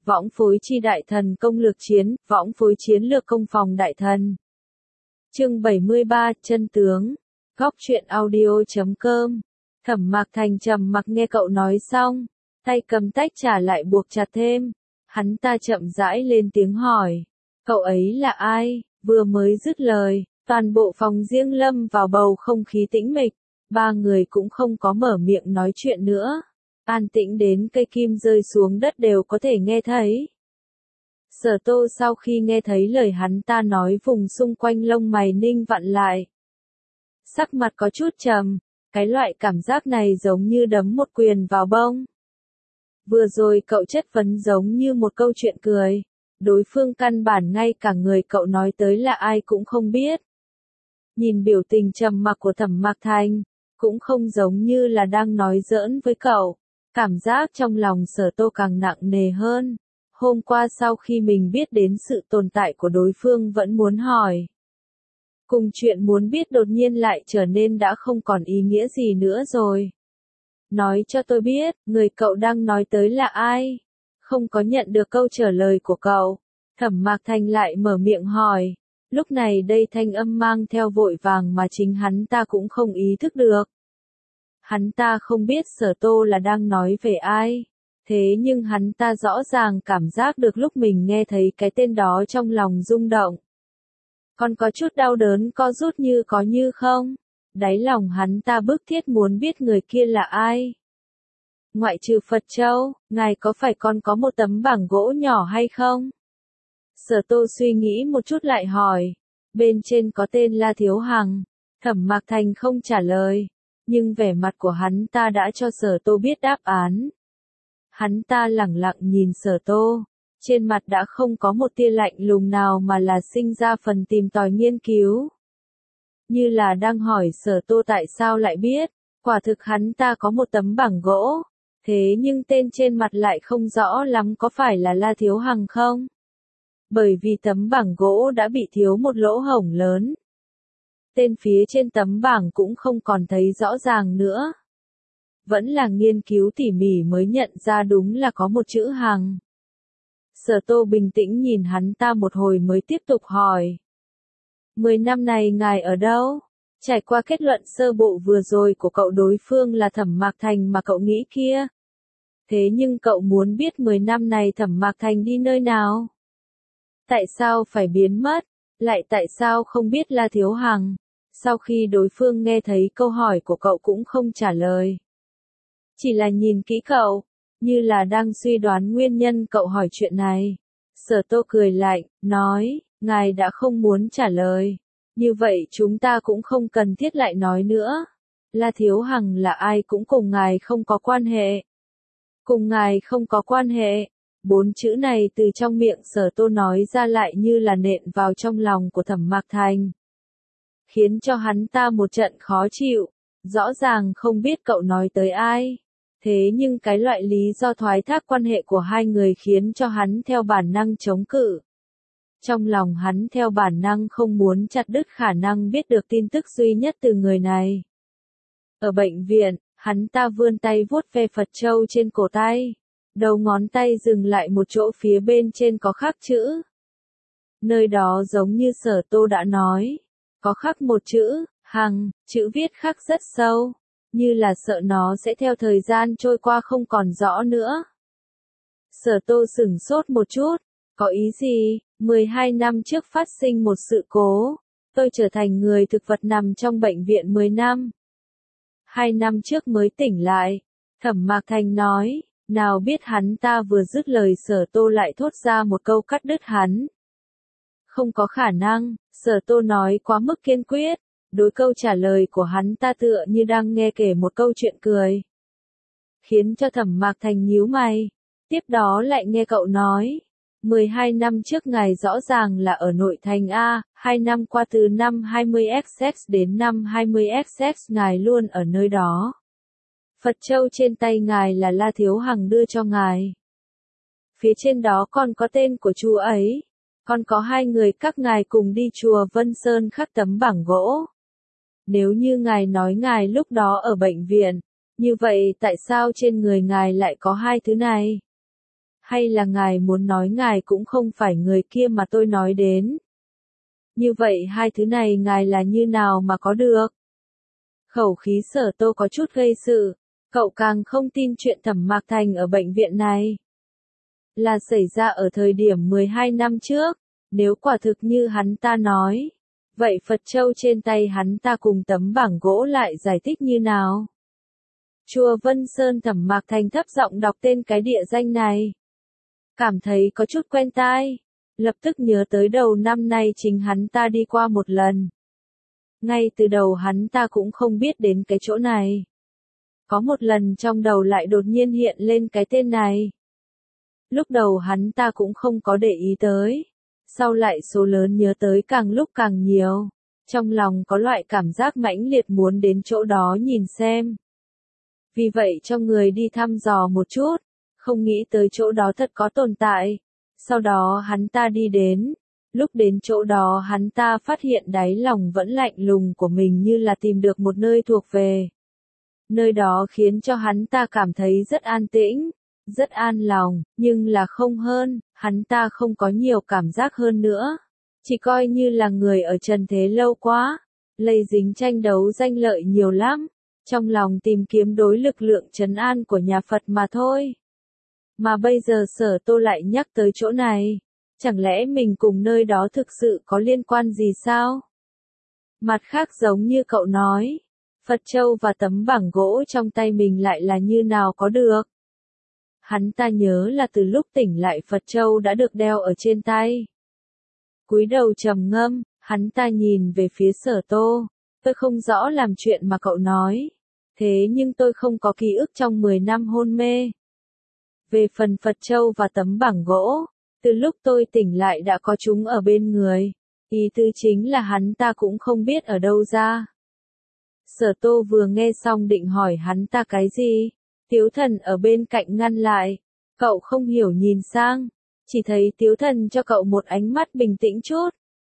võng phối chi đại thần công lược chiến, võng phối chiến lược công phòng đại thần. Chương 73, chân tướng. Góc truyện audio.com. Thẩm Mạc Thành trầm mặc nghe cậu nói xong, tay cầm tách trà lại buộc chặt thêm. Hắn ta chậm rãi lên tiếng hỏi, cậu ấy là ai? Vừa mới dứt lời, toàn bộ phòng riêng lâm vào bầu không khí tĩnh mịch, ba người cũng không có mở miệng nói chuyện nữa. An tĩnh đến cây kim rơi xuống đất đều có thể nghe thấy. Sở Tô sau khi nghe thấy lời hắn ta nói vùng xung quanh lông mày ninh vặn lại. Sắc mặt có chút trầm, cái loại cảm giác này giống như đấm một quyền vào bông. Vừa rồi cậu chất vấn giống như một câu chuyện cười, đối phương căn bản ngay cả người cậu nói tới là ai cũng không biết. Nhìn biểu tình trầm mặc của Thẩm Mạc Thành, cũng không giống như là đang nói giỡn với cậu. Cảm giác trong lòng Sở Tô càng nặng nề hơn. Hôm qua sau khi mình biết đến sự tồn tại của đối phương vẫn muốn hỏi. Cùng chuyện muốn biết đột nhiên lại trở nên đã không còn ý nghĩa gì nữa rồi. Nói cho tôi biết, người cậu đang nói tới là ai? Không có nhận được câu trả lời của cậu. Thẩm Mạc Thành lại mở miệng hỏi. Lúc này đây thanh âm mang theo vội vàng mà chính hắn ta cũng không ý thức được. Hắn ta không biết Sở Tô là đang nói về ai. Thế nhưng hắn ta rõ ràng cảm giác được lúc mình nghe thấy cái tên đó trong lòng rung động. Còn có chút đau đớn co rút như có như không. Đáy lòng hắn ta bức thiết muốn biết người kia là ai. Ngoại trừ Phật Châu, ngài có phải còn có một tấm bảng gỗ nhỏ hay không? Sở Tô suy nghĩ một chút lại hỏi. Bên trên có tên La Thiếu Hằng. Thẩm Mạc Thành không trả lời. Nhưng vẻ mặt của hắn ta đã cho Sở Tô biết đáp án. Hắn ta lẳng lặng nhìn Sở Tô. Trên mặt đã không có một tia lạnh lùng nào mà là sinh ra phần tìm tòi nghiên cứu. Như là đang hỏi Sở Tô tại sao lại biết. Quả thực hắn ta có một tấm bảng gỗ. Thế nhưng tên trên mặt lại không rõ lắm có phải là La Thiếu Hằng không? Bởi vì tấm bảng gỗ đã bị thiếu một lỗ hổng lớn. Tên phía trên tấm bảng cũng không còn thấy rõ ràng nữa. Vẫn là nghiên cứu tỉ mỉ mới nhận ra đúng là có một chữ Hằng. Sở Tô bình tĩnh nhìn hắn ta một hồi mới tiếp tục hỏi. 10 năm này ngài ở đâu? Trải qua kết luận sơ bộ vừa rồi của cậu đối phương là Thẩm Mạc Thành mà cậu nghĩ kia. Thế nhưng cậu muốn biết 10 năm này Thẩm Mạc Thành đi nơi nào? Tại sao phải biến mất? Lại tại sao không biết La Thiếu Hằng? Sau khi đối phương nghe thấy câu hỏi của cậu cũng không trả lời. Chỉ là nhìn kỹ cậu, như là đang suy đoán nguyên nhân cậu hỏi chuyện này. Sở Tô cười lạnh, nói, ngài đã không muốn trả lời. Như vậy chúng ta cũng không cần thiết lại nói nữa. La Thiếu Hằng là ai cũng cùng ngài không có quan hệ. Cùng ngài không có quan hệ. 4 chữ này từ trong miệng Sở Tô nói ra lại như là nện vào trong lòng của Thẩm Mạc Thành. Khiến cho hắn ta một trận khó chịu. Rõ ràng không biết cậu nói tới ai. Thế nhưng cái loại lý do thoái thác quan hệ của hai người khiến cho hắn theo bản năng chống cự. Trong lòng hắn theo bản năng không muốn chặt đứt khả năng biết được tin tức duy nhất từ người này. Ở bệnh viện, hắn ta vươn tay vuốt ve Phật Châu trên cổ tay. Đầu ngón tay dừng lại một chỗ phía bên trên có khắc chữ. Nơi đó giống như Sở Tô đã nói. Có khắc một chữ, Hằng, chữ viết khắc rất sâu. Như là sợ nó sẽ theo thời gian trôi qua không còn rõ nữa. Sở Tô sửng sốt một chút. Có ý gì? 12 năm trước phát sinh một sự cố. Tôi trở thành người thực vật nằm trong bệnh viện 10 năm. 2 năm trước mới tỉnh lại. Thẩm Mạc Thành nói. Nào biết hắn ta vừa dứt lời Sở Tô lại thốt ra một câu cắt đứt hắn. Không có khả năng, Sở Tô nói quá mức kiên quyết. Đối câu trả lời của hắn ta tựa như đang nghe kể một câu chuyện cười. Khiến cho Thẩm Mạc Thành nhíu mày. Tiếp đó lại nghe cậu nói. 12 năm trước ngài rõ ràng là ở nội thành A, 2 năm qua từ năm 20XX đến năm 20XX ngài luôn ở nơi đó. Phật Châu trên tay ngài là La Thiếu Hằng đưa cho ngài. Phía trên đó còn có tên của chú ấy. Còn có 2 người các ngài cùng đi chùa Vân Sơn khắc tấm bảng gỗ. Nếu như ngài nói ngài lúc đó ở bệnh viện, như vậy tại sao trên người ngài lại có 2 thứ này? Hay là ngài muốn nói ngài cũng không phải người kia mà tôi nói đến? Như vậy hai thứ này ngài là như nào mà có được? Khẩu khí Sở Tô có chút gây sự, cậu càng không tin chuyện Thẩm Mạc Thành ở bệnh viện này là xảy ra ở thời điểm 12 năm trước, nếu quả thực như hắn ta nói. Vậy Phật Châu trên tay hắn ta cùng tấm bảng gỗ lại giải thích như nào? Chùa Vân Sơn. Thẩm Mạc Thành thấp giọng đọc tên cái địa danh này. Cảm thấy có chút quen tai, lập tức nhớ tới đầu năm nay chính hắn ta đi qua một lần. Ngay từ đầu hắn ta cũng không biết đến cái chỗ này. Có một lần trong đầu lại đột nhiên hiện lên cái tên này. Lúc đầu hắn ta cũng không có để ý tới. Sau lại số lớn nhớ tới càng lúc càng nhiều. Trong lòng có loại cảm giác mãnh liệt muốn đến chỗ đó nhìn xem. Vì vậy cho người đi thăm dò một chút. Không nghĩ tới chỗ đó thật có tồn tại. Sau đó hắn ta đi đến. Lúc đến chỗ đó hắn ta phát hiện đáy lòng vẫn lạnh lùng của mình như là tìm được một nơi thuộc về. Nơi đó khiến cho hắn ta cảm thấy rất an tĩnh, rất an lòng, nhưng là không hơn, hắn ta không có nhiều cảm giác hơn nữa. Chỉ coi như là người ở trần thế lâu quá, lây dính tranh đấu danh lợi nhiều lắm, trong lòng tìm kiếm đối lực lượng trấn an của nhà Phật mà thôi. Mà bây giờ Sở Tô lại nhắc tới chỗ này, chẳng lẽ mình cùng nơi đó thực sự có liên quan gì sao? Mặt khác giống như cậu nói, Phật Châu và tấm bảng gỗ trong tay mình lại là như nào có được? Hắn ta nhớ là từ lúc tỉnh lại Phật Châu đã được đeo ở trên tay. Cúi đầu trầm ngâm, hắn ta nhìn về phía Sở Tô, tôi không rõ làm chuyện mà cậu nói, thế nhưng tôi không có ký ức trong 10 năm hôn mê. Về phần Phật Châu và tấm bảng gỗ, từ lúc tôi tỉnh lại đã có chúng ở bên người, ý tứ chính là hắn ta cũng không biết ở đâu ra. Sở Tô vừa nghe xong định hỏi hắn ta cái gì, Tiếu Thần ở bên cạnh ngăn lại, cậu không hiểu nhìn sang, chỉ thấy Tiếu Thần cho cậu một ánh mắt bình tĩnh chút.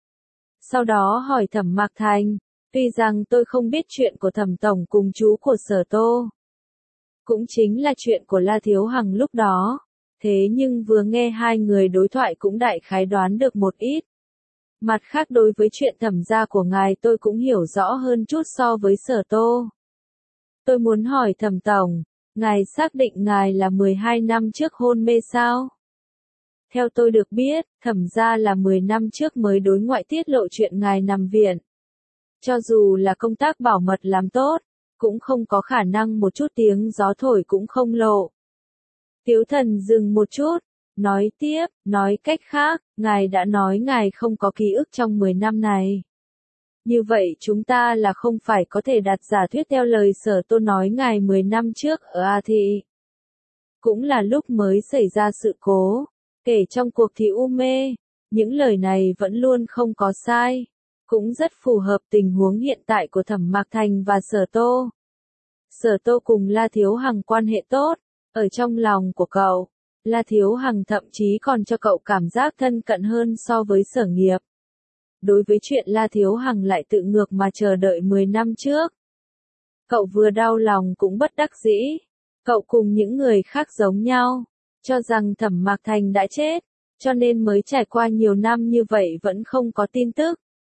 Sau đó hỏi Thẩm Mạc Thành, tuy rằng tôi không biết chuyện của Thẩm Tổng cùng chú của Sở Tô, cũng chính là chuyện của La Thiếu Hằng lúc đó, thế nhưng vừa nghe hai người đối thoại cũng đại khái đoán được một ít. Mặt khác đối với chuyện Thẩm gia của ngài tôi cũng hiểu rõ hơn chút so với Sở Tô. Tôi muốn hỏi Thẩm Tổng, ngài xác định ngài là 12 năm trước hôn mê sao? Theo tôi được biết, Thẩm gia là 10 năm trước mới đối ngoại tiết lộ chuyện ngài nằm viện. Cho dù là công tác bảo mật làm tốt, cũng không có khả năng một chút tiếng gió thổi cũng không lộ. Tiếu Thần dừng một chút, nói tiếp, nói cách khác, ngài đã nói ngài không có ký ức trong 10 năm này. Như vậy chúng ta là không phải có thể đặt giả thuyết theo lời Sở Tô nói ngài 10 năm trước ở A Thị. Cũng là lúc mới xảy ra sự cố, kể trong cuộc thi u mê, những lời này vẫn luôn không có sai, cũng rất phù hợp tình huống hiện tại của Thẩm Mạc Thành và Sở Tô. Sở Tô cùng La Thiếu Hằng quan hệ tốt, ở trong lòng của cậu, La Thiếu Hằng thậm chí còn cho cậu cảm giác thân cận hơn so với Sở Nghiệp. Đối với chuyện La Thiếu Hằng lại tự ngược mà chờ đợi 10 năm trước, cậu vừa đau lòng cũng bất đắc dĩ. Cậu cùng những người khác giống nhau, cho rằng Thẩm Mạc Thành đã chết, cho nên mới trải qua nhiều năm như vậy vẫn không có tin tức.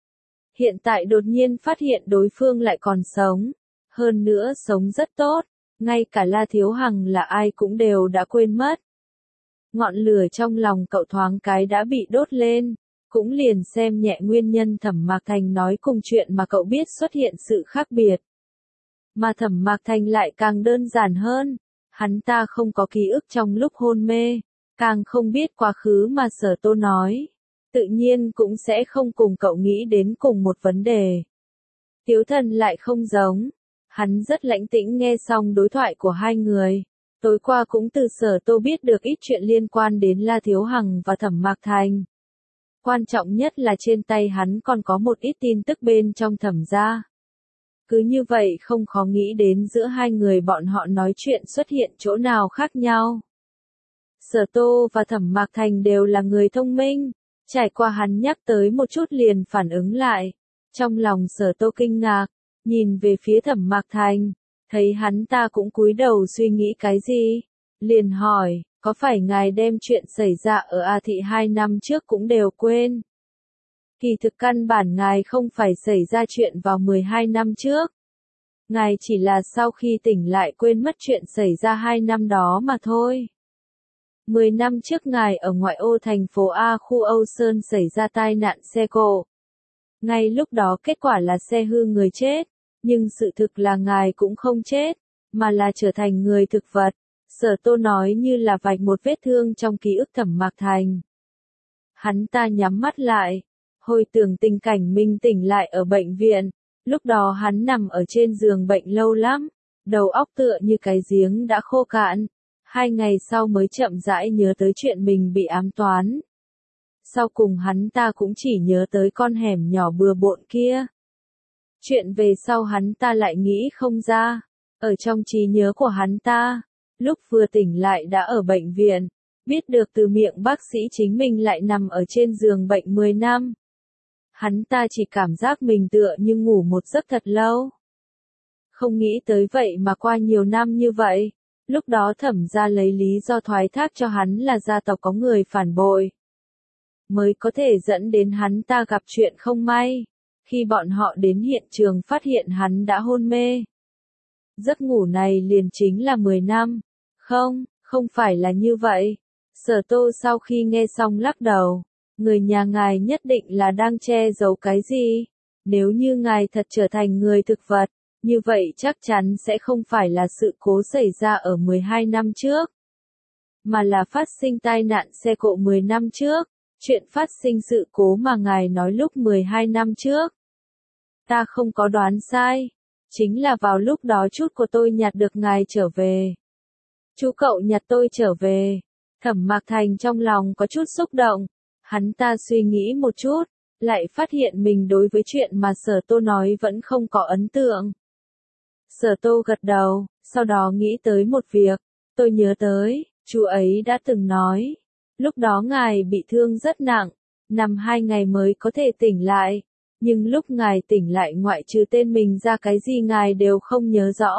Hiện tại đột nhiên phát hiện đối phương lại còn sống, hơn nữa sống rất tốt, ngay cả La Thiếu Hằng là ai cũng đều đã quên mất. Ngọn lửa trong lòng cậu thoáng cái đã bị đốt lên, cũng liền xem nhẹ nguyên nhân Thẩm Mạc Thành nói cùng chuyện mà cậu biết xuất hiện sự khác biệt. Mà Thẩm Mạc Thành lại càng đơn giản hơn, hắn ta không có ký ức trong lúc hôn mê, càng không biết quá khứ mà Sở Tô nói, tự nhiên cũng sẽ không cùng cậu nghĩ đến cùng một vấn đề. Tiếu Thần lại không giống, hắn rất lãnh tĩnh nghe xong đối thoại của hai người, tối qua cũng từ Sở Tô biết được ít chuyện liên quan đến La Thiếu Hằng và Thẩm Mạc Thành. Quan trọng nhất là trên tay hắn còn có một ít tin tức bên trong Thẩm gia. Cứ như vậy không khó nghĩ đến giữa hai người bọn họ nói chuyện xuất hiện chỗ nào khác nhau. Sở Tô và Thẩm Mạc Thành đều là người thông minh, trải qua hắn nhắc tới một chút liền phản ứng lại. Trong lòng Sở Tô kinh ngạc, nhìn về phía Thẩm Mạc Thành, thấy hắn ta cũng cúi đầu suy nghĩ cái gì, liền hỏi, có phải ngài đem chuyện xảy ra ở A Thị 2 năm trước cũng đều quên? Kỳ thực căn bản ngài không phải xảy ra chuyện vào 12 năm trước. Ngài chỉ là sau khi tỉnh lại quên mất chuyện xảy ra 2 năm đó mà thôi. 10 năm trước ngài ở ngoại ô thành phố A khu Âu Sơn xảy ra tai nạn xe cộ. Ngay lúc đó kết quả là xe hư người chết, nhưng sự thực là ngài cũng không chết, mà là trở thành người thực vật. Sở Tô nói như là vạch một vết thương trong ký ức Thẩm Mạc Thành. Hắn ta nhắm mắt lại, hồi tưởng tình cảnh mình tỉnh lại ở bệnh viện, lúc đó hắn nằm ở trên giường bệnh lâu lắm, đầu óc tựa như cái giếng đã khô cạn. 2 ngày sau mới chậm rãi nhớ tới chuyện mình bị ám toán. Sau cùng hắn ta cũng chỉ nhớ tới con hẻm nhỏ bừa bộn kia. Chuyện về sau hắn ta lại nghĩ không ra. Ở trong trí nhớ của hắn ta, lúc vừa tỉnh lại đã ở bệnh viện, biết được từ miệng bác sĩ chính mình lại nằm ở trên giường bệnh 10 năm. Hắn ta chỉ cảm giác mình tựa như ngủ một giấc thật lâu. Không nghĩ tới vậy mà qua nhiều năm như vậy, lúc đó Thẩm gia lấy lý do thoái thác cho hắn là gia tộc có người phản bội, mới có thể dẫn đến hắn ta gặp chuyện không may. Khi bọn họ đến hiện trường phát hiện hắn đã hôn mê. Giấc ngủ này liền chính là 10 năm. Không, không phải là như vậy. Sở Tô sau khi nghe xong lắc đầu. Người nhà ngài nhất định là đang che giấu cái gì? Nếu như ngài thật trở thành người thực vật, như vậy chắc chắn sẽ không phải là sự cố xảy ra ở 12 năm trước, mà là phát sinh tai nạn xe cộ 10 năm trước. Chuyện phát sinh sự cố mà ngài nói lúc 12 năm trước. Ta không có đoán sai. Chính là vào lúc đó chút của tôi nhặt được ngài trở về. Chú cậu nhặt tôi trở về. Thẩm Mạc Thành trong lòng có chút xúc động. Hắn ta suy nghĩ một chút, lại phát hiện mình đối với chuyện mà Sở Tô nói vẫn không có ấn tượng. Sở Tô gật đầu, sau đó nghĩ tới một việc. Tôi nhớ tới, chú ấy đã từng nói. Lúc đó ngài bị thương rất nặng, nằm 2 ngày mới có thể tỉnh lại. Nhưng lúc ngài tỉnh lại ngoại trừ tên mình ra cái gì ngài đều không nhớ rõ.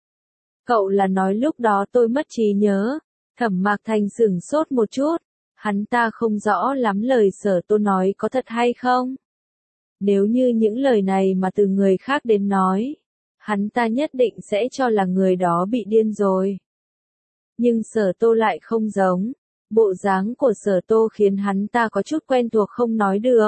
Cậu là nói lúc đó tôi mất trí nhớ. Thẩm Mạc Thành sửng sốt một chút. Hắn ta không rõ lắm lời Sở Tô nói có thật hay không. Nếu như những lời này mà từ người khác đến nói, hắn ta nhất định sẽ cho là người đó bị điên rồi. Nhưng Sở Tô lại không giống. Bộ dáng của Sở Tô khiến hắn ta có chút quen thuộc không nói được.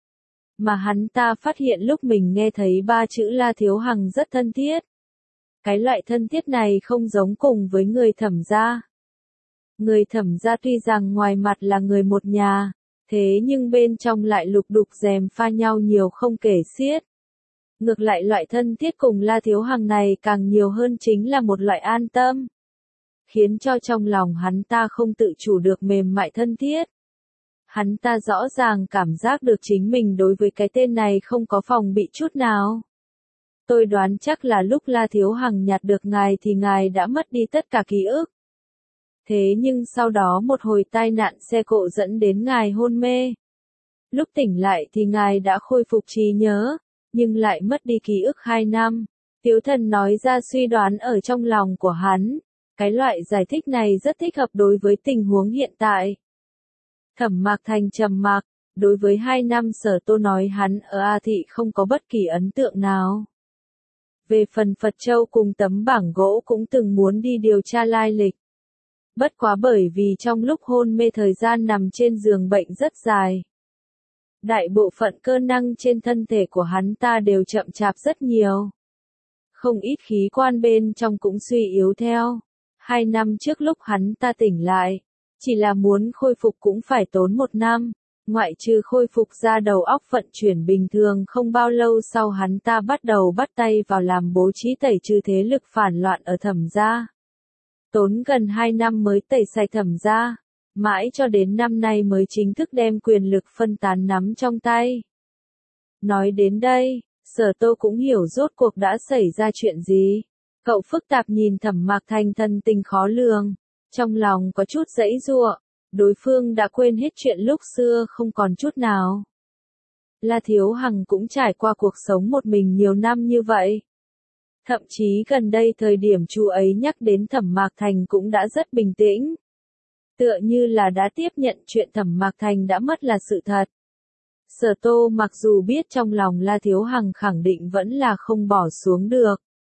Mà hắn ta phát hiện lúc mình nghe thấy 3 chữ La Thiếu Hằng rất thân thiết. Cái loại thân thiết này không giống cùng với người Thẩm gia. Người Thẩm gia tuy rằng ngoài mặt là người một nhà, thế nhưng bên trong lại lục đục gièm pha nhau nhiều không kể xiết. Ngược lại loại thân thiết cùng La Thiếu Hằng này càng nhiều hơn chính là một loại an tâm, khiến cho trong lòng hắn ta không tự chủ được mềm mại thân thiết. Hắn ta rõ ràng cảm giác được chính mình đối với cái tên này không có phòng bị chút nào. Tôi đoán chắc là lúc La Thiếu Hằng nhặt được ngài thì ngài đã mất đi tất cả ký ức. Thế nhưng sau đó một hồi tai nạn xe cộ dẫn đến ngài hôn mê. Lúc tỉnh lại thì ngài đã khôi phục trí nhớ, nhưng lại mất đi ký ức 2 năm. Tiếu Thần nói ra suy đoán ở trong lòng của hắn. Cái loại giải thích này rất thích hợp đối với tình huống hiện tại. Thẩm Mạc Thành trầm mặc, đối với 2 năm Sở Tô nói hắn ở A Thị không có bất kỳ ấn tượng nào. Về phần Phật Châu cùng tấm bảng gỗ cũng từng muốn đi điều tra lai lịch. Bất quá bởi vì trong lúc hôn mê thời gian nằm trên giường bệnh rất dài. Đại bộ phận cơ năng trên thân thể của hắn ta đều chậm chạp rất nhiều. Không ít khí quan bên trong cũng suy yếu theo. 2 năm trước lúc hắn ta tỉnh lại, chỉ là muốn khôi phục cũng phải tốn 1 năm, ngoại trừ khôi phục ra đầu óc vận chuyển bình thường không bao lâu sau hắn ta bắt đầu bắt tay vào làm bố trí tẩy trừ thế lực phản loạn ở Thẩm gia. Tốn gần 2 năm mới tẩy sạch Thẩm gia, mãi cho đến năm nay mới chính thức đem quyền lực phân tán nắm trong tay. Nói đến đây, Sở Tô cũng hiểu rốt cuộc đã xảy ra chuyện gì. Cậu phức tạp nhìn Thẩm Mạc Thành thân tình khó lường, trong lòng có chút giãy giụa, đối phương đã quên hết chuyện lúc xưa không còn chút nào. La Thiếu Hằng cũng trải qua cuộc sống một mình nhiều năm như vậy. Thậm chí gần đây thời điểm chú ấy nhắc đến Thẩm Mạc Thành cũng đã rất bình tĩnh. tựa như là đã tiếp nhận chuyện Thẩm Mạc Thành đã mất là sự thật. Sở Tô mặc dù biết trong lòng La Thiếu Hằng khẳng định vẫn là không bỏ xuống được.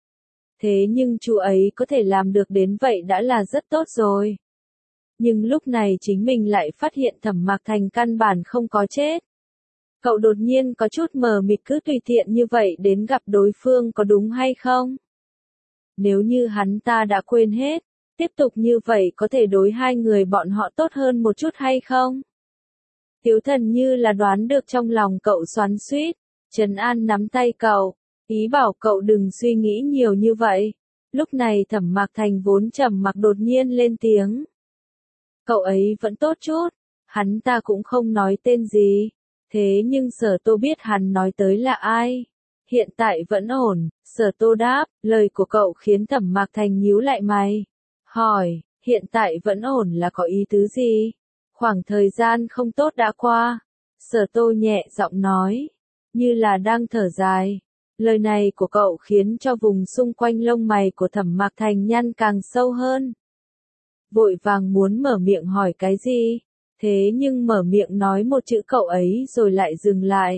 Thế nhưng chú ấy có thể làm được đến vậy đã là rất tốt rồi. Nhưng lúc này chính mình lại phát hiện Thẩm Mạc Thành căn bản không có chết. Cậu đột nhiên có chút mờ mịt, cứ tùy tiện như vậy đến gặp đối phương có đúng hay không? Nếu như hắn ta đã quên hết, tiếp tục như vậy có thể đối hai người bọn họ tốt hơn một chút hay không? Tiếu Thần như là đoán được trong lòng cậu xoắn xuýt, trấn an nắm tay cậu, ý bảo cậu đừng suy nghĩ nhiều như vậy. Lúc này Thẩm Mạc Thành vốn trầm mặc đột nhiên lên tiếng. Cậu ấy vẫn tốt chút, hắn ta cũng không nói tên gì, thế nhưng Sở Tô biết hắn nói tới là ai. Hiện tại vẫn ổn, Sở Tô đáp, lời của cậu khiến Thẩm Mạc Thành nhíu lại mày. Hỏi, hiện tại vẫn ổn là có ý tứ gì? Khoảng thời gian không tốt đã qua. Sở Tô nhẹ giọng nói, như là đang thở dài. Lời này của cậu khiến cho vùng xung quanh lông mày của Thẩm Mạc Thành nhăn càng sâu hơn. Vội vàng muốn mở miệng hỏi cái gì, thế nhưng mở miệng nói một chữ cậu ấy rồi lại dừng lại.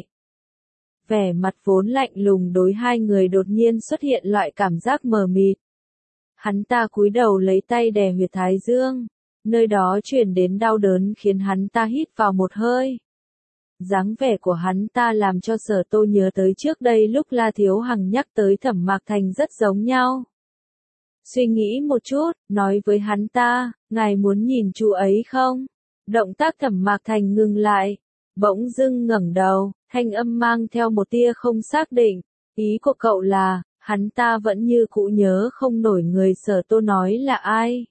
Vẻ mặt vốn lạnh lùng đối hai người đột nhiên xuất hiện loại cảm giác mờ mịt. Hắn ta cúi đầu lấy tay đè huyệt thái dương, nơi đó truyền đến đau đớn khiến hắn ta hít vào một hơi. Dáng vẻ của hắn ta làm cho Sở Tô nhớ tới trước đây lúc La Thiếu Hằng nhắc tới Thẩm Mạc Thành rất giống nhau. Suy nghĩ một chút, nói với hắn ta, ngài muốn nhìn chú ấy không? Động tác Thẩm Mạc Thành ngừng lại, bỗng dưng ngẩng đầu, thanh âm mang theo một tia không xác định. Ý của cậu là, hắn ta vẫn như cũ nhớ không nổi người Sở Tô nói là ai.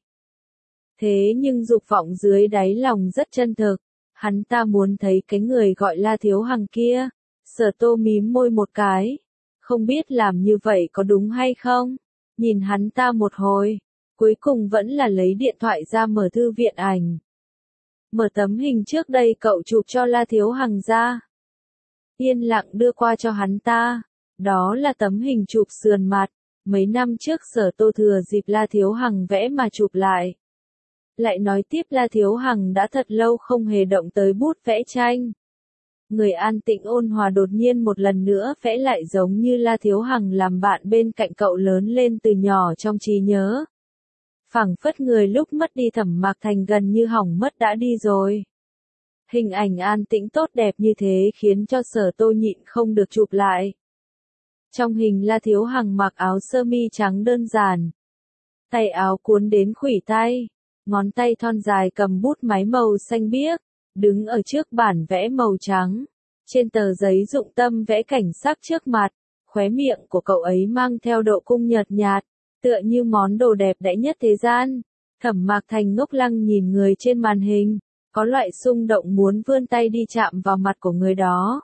Thế nhưng dục vọng dưới đáy lòng rất chân thực, hắn ta muốn thấy cái người gọi La Thiếu Hằng kia. Sở Tô mím môi một cái, không biết làm như vậy có đúng hay không. Nhìn hắn ta một hồi, cuối cùng vẫn là lấy điện thoại ra mở thư viện ảnh. Mở tấm hình trước đây cậu chụp cho La Thiếu Hằng ra. Yên lặng đưa qua cho hắn ta. Đó là tấm hình chụp sườn mặt, mấy năm trước Sở Tô thừa dịp La Thiếu Hằng vẽ mà chụp lại. Lại nói tiếp La Thiếu Hằng đã thật lâu không hề động tới bút vẽ tranh. Người an tĩnh ôn hòa đột nhiên một lần nữa vẽ lại giống như La Thiếu Hằng làm bạn bên cạnh cậu lớn lên từ nhỏ trong trí nhớ. Phảng phất người lúc mất đi Thẩm Mạc Thành gần như hỏng mất đã đi rồi. Hình ảnh an tĩnh tốt đẹp như thế khiến cho Sở Tô nhịn không được chụp lại. Trong hình La Thiếu Hằng mặc áo sơ mi trắng đơn giản. Tay áo cuốn đến khuỷu tay, ngón tay thon dài cầm bút máy màu xanh biếc, đứng ở trước bản vẽ màu trắng. Trên tờ giấy dụng tâm vẽ cảnh sắc trước mặt, khóe miệng của cậu ấy mang theo độ cung nhợt nhạt, tựa như món đồ đẹp đẽ nhất thế gian. Thẩm Mạc Thành ngốc lăng nhìn người trên màn hình, có loại xung động muốn vươn tay đi chạm vào mặt của người đó.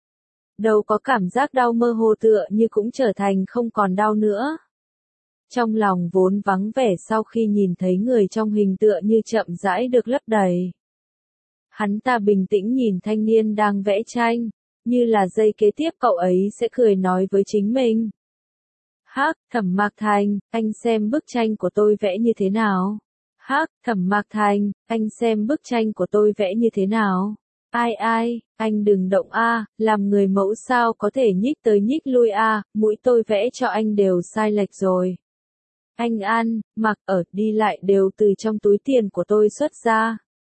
Đâu có cảm giác đau mơ hồ tựa như cũng trở thành không còn đau nữa. Trong lòng vốn vắng vẻ sau khi nhìn thấy người trong hình tựa như chậm rãi được lấp đầy. Hắn ta bình tĩnh nhìn thanh niên đang vẽ tranh, như là giây kế tiếp cậu ấy sẽ cười nói với chính mình. Hắc, Thẩm Mạc Thành, anh xem bức tranh của tôi vẽ như thế nào? Hắc, Thẩm Mạc Thành, anh xem bức tranh của tôi vẽ như thế nào? Ai, anh đừng động a, làm người mẫu sao có thể nhích tới nhích lui a, mũi tôi vẽ cho anh đều sai lệch rồi. Anh ăn, mặc ở, đi lại đều từ trong túi tiền của tôi xuất ra.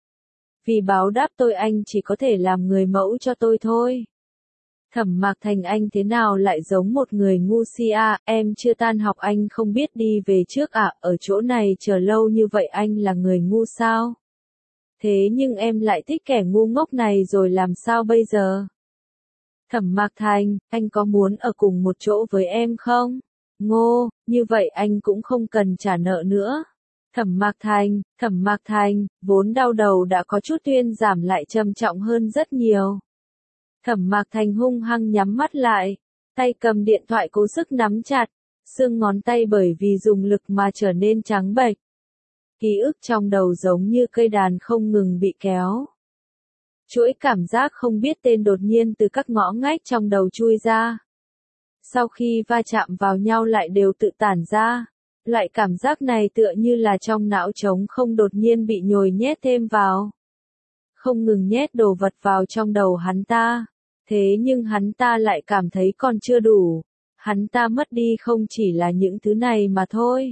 Vì báo đáp tôi anh chỉ có thể làm người mẫu cho tôi thôi. Thẩm Mạc Thành anh thế nào lại giống một người ngu si à, em chưa tan học anh không biết đi về trước à, ở chỗ này chờ lâu như vậy anh là người ngu sao? Thế nhưng em lại thích kẻ ngu ngốc này rồi làm sao bây giờ? Thẩm Mạc Thành, anh có muốn ở cùng một chỗ với em không? Ngô, như vậy anh cũng không cần trả nợ nữa. Thẩm Mạc Thành, vốn đau đầu đã có chút thuyên giảm lại trầm trọng hơn rất nhiều. Thẩm Mạc Thành hung hăng nhắm mắt lại, tay cầm điện thoại cố sức nắm chặt, xương ngón tay bởi vì dùng lực mà trở nên trắng bệch. Ký ức trong đầu giống như cây đàn không ngừng bị kéo. Chuỗi cảm giác không biết tên đột nhiên từ các ngõ ngách trong đầu chui ra. Sau khi va chạm vào nhau lại đều tự tản ra. Loại cảm giác này tựa như là trong não trống không đột nhiên bị nhồi nhét thêm vào. Không ngừng nhét đồ vật vào trong đầu hắn ta. Thế nhưng hắn ta lại cảm thấy còn chưa đủ. Hắn ta mất đi không chỉ là những thứ này mà thôi.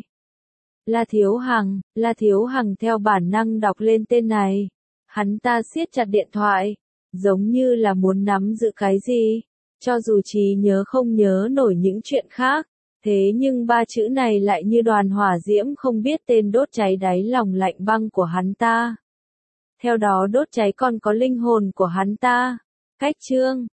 La Thiếu Hằng theo bản năng đọc lên tên này. Hắn ta siết chặt điện thoại, giống như là muốn nắm giữ cái gì. Cho dù trí nhớ không nhớ nổi những chuyện khác, thế nhưng ba chữ này lại như đoàn hỏa diễm không biết tên đốt cháy đáy lòng lạnh băng của hắn ta. Theo đó đốt cháy còn có linh hồn của hắn ta. Cách chương